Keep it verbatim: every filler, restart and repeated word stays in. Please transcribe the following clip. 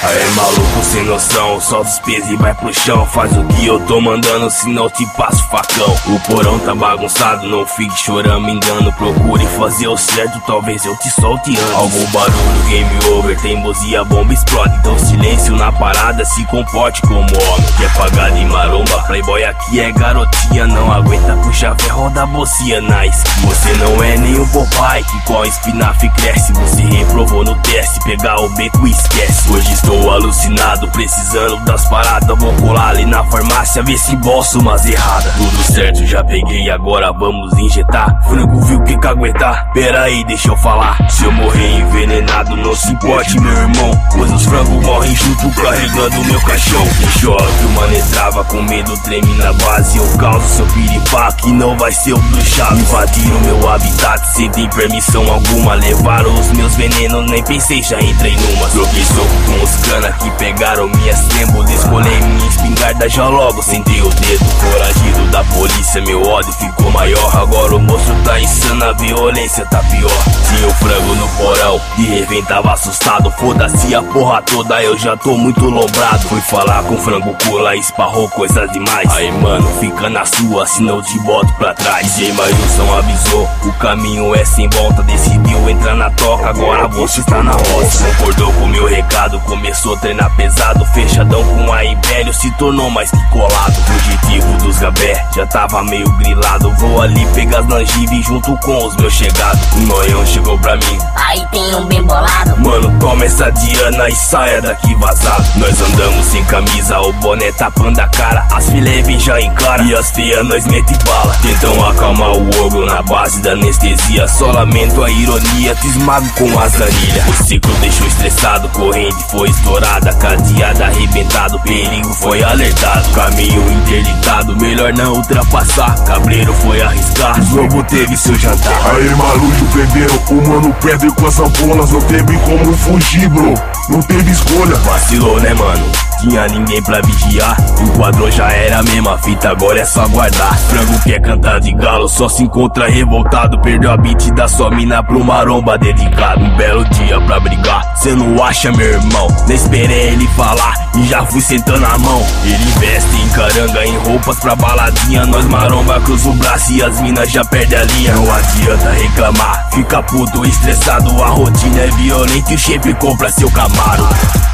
Aê maluco sem noção, solta os pesos e vai pro chão. Faz o que eu tô mandando, senão te passo facão. O porão tá bagunçado, não fique chorando, me engano. Procure fazer o certo, talvez eu te solte antes. Algum barulho, game over, teimosia, bomba explode. Então silêncio na parada, se comporte como homem. Quer pagar de maromba, playboy aqui é garotinha. Não aguenta puxar ferro, roda bocia na esquina. Você não é nem um Popeye, que com a espinafre cresce. Você reprovou no teste, pegar o beco e esquece. Hoje estou alucinado, precisando das paradas. Vou colar ali na farmácia, ver se embolso umas erradas. Tudo certo, já peguei, agora vamos injetar. Frango viu que caguetar, pera aí, deixa eu falar. Se eu morrer envenenado, não se importe meu irmão, pois os frangos morrem junto carregando meu caixão. Deixou que o mano entrava com medo, treme na base. Eu causo seu piripaque, que não vai ser o bruxado. Invadiram meu habitat sem ter permissão alguma. Levaram os meus venenos, nem pensei, já entrei numa. Troquei soco com os cana que pegaram minhas trembos. Descolei minha espingarda, já logo sentei o dedo. Foragido da polícia, meu ódio ficou maior. Agora o moço tá insano, a violência tá pior. Tinha o frango no porão, de repente tava assustado. Foda-se a porra toda, eu já tô muito lombrado. Fui falar com o frango cola, esparrou coisas demais. Aí mano, fica na sua, senão eu te boto pra trás. D J Mailson avisou, o caminho é sem volta. Decidiu entrar na toca, agora você tá na roça. Concordou com o meu recado, começou a treinar pesado. Fechadão com a Império, se tornou mais que colado. Fugitivo dos gabé, já tava meio grilado. Vou ali pegar as langivas junto com os meus chegados. O noião chegou pra mim, aí tem um bem bolado. Mano, toma essa Diana e saia daqui vazado. Nós andamos sem camisa, o boné tapando a cara. As filé vem já encara, e as feias nós mete bala. Tentam acalmar o ogro na base da anestesia. Só lamento a ironia, te esmago com as anilhas. O ciclo deixou estressado, corrente foi estourada. Cadeada arrebentado, perigo foi alertado. Caminho interditado, melhor não ultrapassar. Cabreiro foi arriscar, Lobo teve seu jantar. Aí maluco prenderam o mano Pedro com as ampolas. Não teve como fugir, bro, não teve escolha. Vacilou né mano, tinha ninguém pra vigiar. O quadrão já era a mesma fita, agora é só aguardar. Frango quer cantar de galo, só se encontra revoltado. Perdeu a beat da sua mina pro maromba dedicado. Um belo dia pra brigar, cê não acha meu irmão? Nem esperei ele falar e já fui sentando a mão. Ele investe em caranga, em roupas pra baladinha. Nós maromba cruza o braço e as minas já perde a linha. Não adianta reclamar, fica puto, estressado. A rotina é violenta e o shape compra seu Camaro.